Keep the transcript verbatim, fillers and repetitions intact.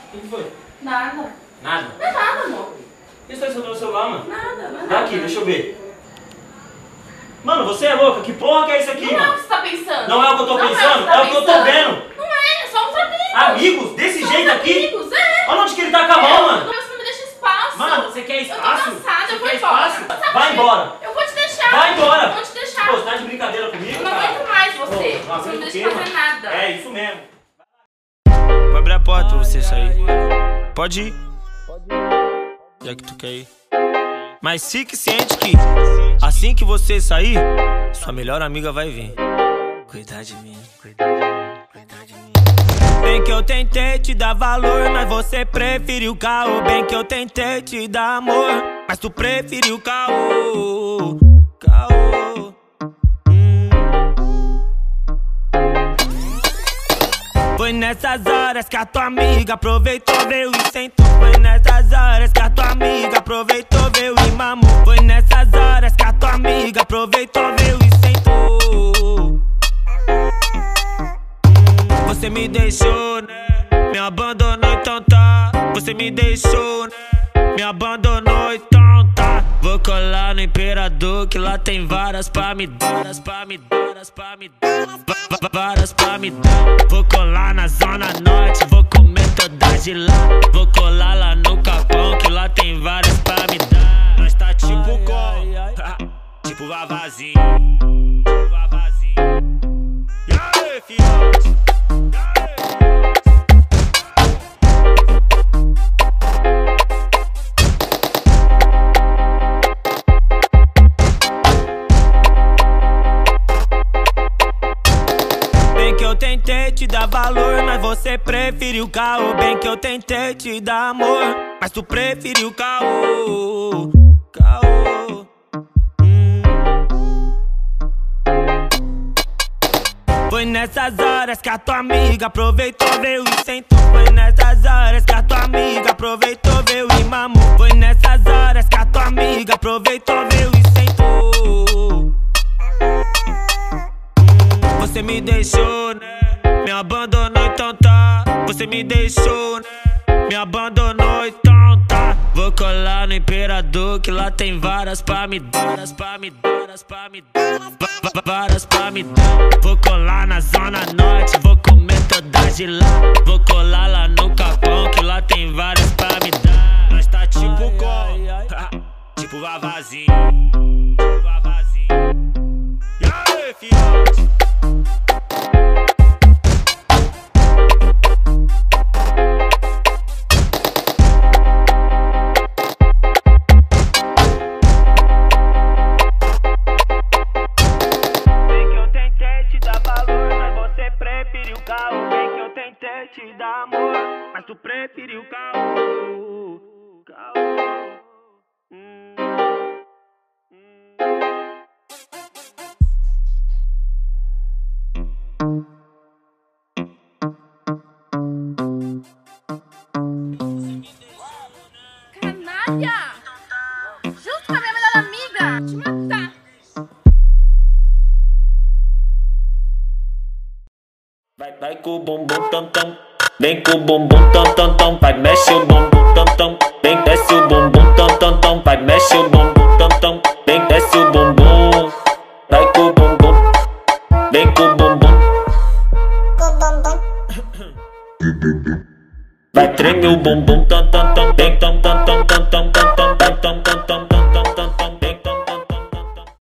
O que foi? Nada. Nada? Não é nada, amor. O que você tá escutando no celular, mano? Nada, não é Dá nada. aqui, deixa eu ver. Mano, você é louca? Que porra que é isso aqui, Não é o mano? que você tá pensando. Não é o que eu tô Não pensando? É É o o que que você eu tá tô pensando. vendo. Não é, somos amigos. Amigos? Desse Somos jeito aqui? amigos, é. Olha onde que ele tá com a mão, mano. Você não me deixa espaço. Mano, você quer espaço? Eu tô cansada, Você eu vou quer embora. espaço? Sabe Vai por quê? embora. Eu vou te deixar. Vai embora. Eu vou te deixar. Pô, você tá de brincadeira comigo, Eu não cara? aguento mais você. Pô, Você não aguento me o deixa quê, fazer mano? nada. É, isso mesmo. Vou abrir a porta pra você sair. Pode ir. Já que tu quer ir. Mas fique ciente que assim que você sair, sua melhor amiga vai vir cuidar de mim, cuidar de mim, cuidar de mim. Bem que eu tentei te dar valor, mas você preferiu caô. Bem que eu tentei te dar amor, mas tu preferiu caô. Caô. Hum. Foi nessas horas que a tua amiga aproveitou, veio e sentou. Foi nessas horas que a tua amiga aproveitou, veio e mamou. Foi nessas horas que a tua amiga aproveitou, veio e sentou. Você me deixou, né? Me abandonou, então tá. Você me deixou, né? Me abandonou, então tá. Vou colar no Imperador, que lá tem varas pra me dar, varas pra me dar, varas pra me dar, varas pra me dar. Vou colar na Zona Norte, vou comer todas de lá. Vou colar lá no Capão, que lá tem várias pra me dar. Nós tá tipo com, tipo Vavazinho, tipo Vavazinho. E aí, filhote? Eu tentei te dar valor, mas você preferiu caô. Bem que eu tentei te dar amor, mas tu preferiu caô. Caô. Hum. Foi nessas horas que a tua amiga aproveitou, veio e sentou. Foi nessas horas que a tua amiga aproveitou, veio e mamou. Foi nessas horas que a tua amiga aproveitou, veio e sentou. Você me deixou, né? Me abandonou, então tá. Você me deixou, né? Me abandonou, então tá. Vou colar no Imperador, que lá tem varas pra me dar, varas pra me dar, varas pra me dar, varas pra me dar. Vou colar na Zona Norte, vou comer todas de lá. Vou colar lá no Capão, que lá tem várias pra me dar. Nós tá tipo com, tipo Vavazinho, tipo Vavazinho. E aí, filhote? Bem que eu tentei te dar amor, mas tu preferiu caô. Caô. Hum. Canalha! Junto com a minha melhor amiga! Te matar! Vai, vai com o bumbum tam tam, vem com o bumbum tam tam tam, vai mexe o bumbum tam tam, vem desce o bumbum tam tam tam, vai mexe o bumbum tam tam, vem desce o bumbum, vai com o bumbum, vem com o bumbum, vai treme o bumbum tam tam tam, vem tam tam tam tam tam tam tam tam tam.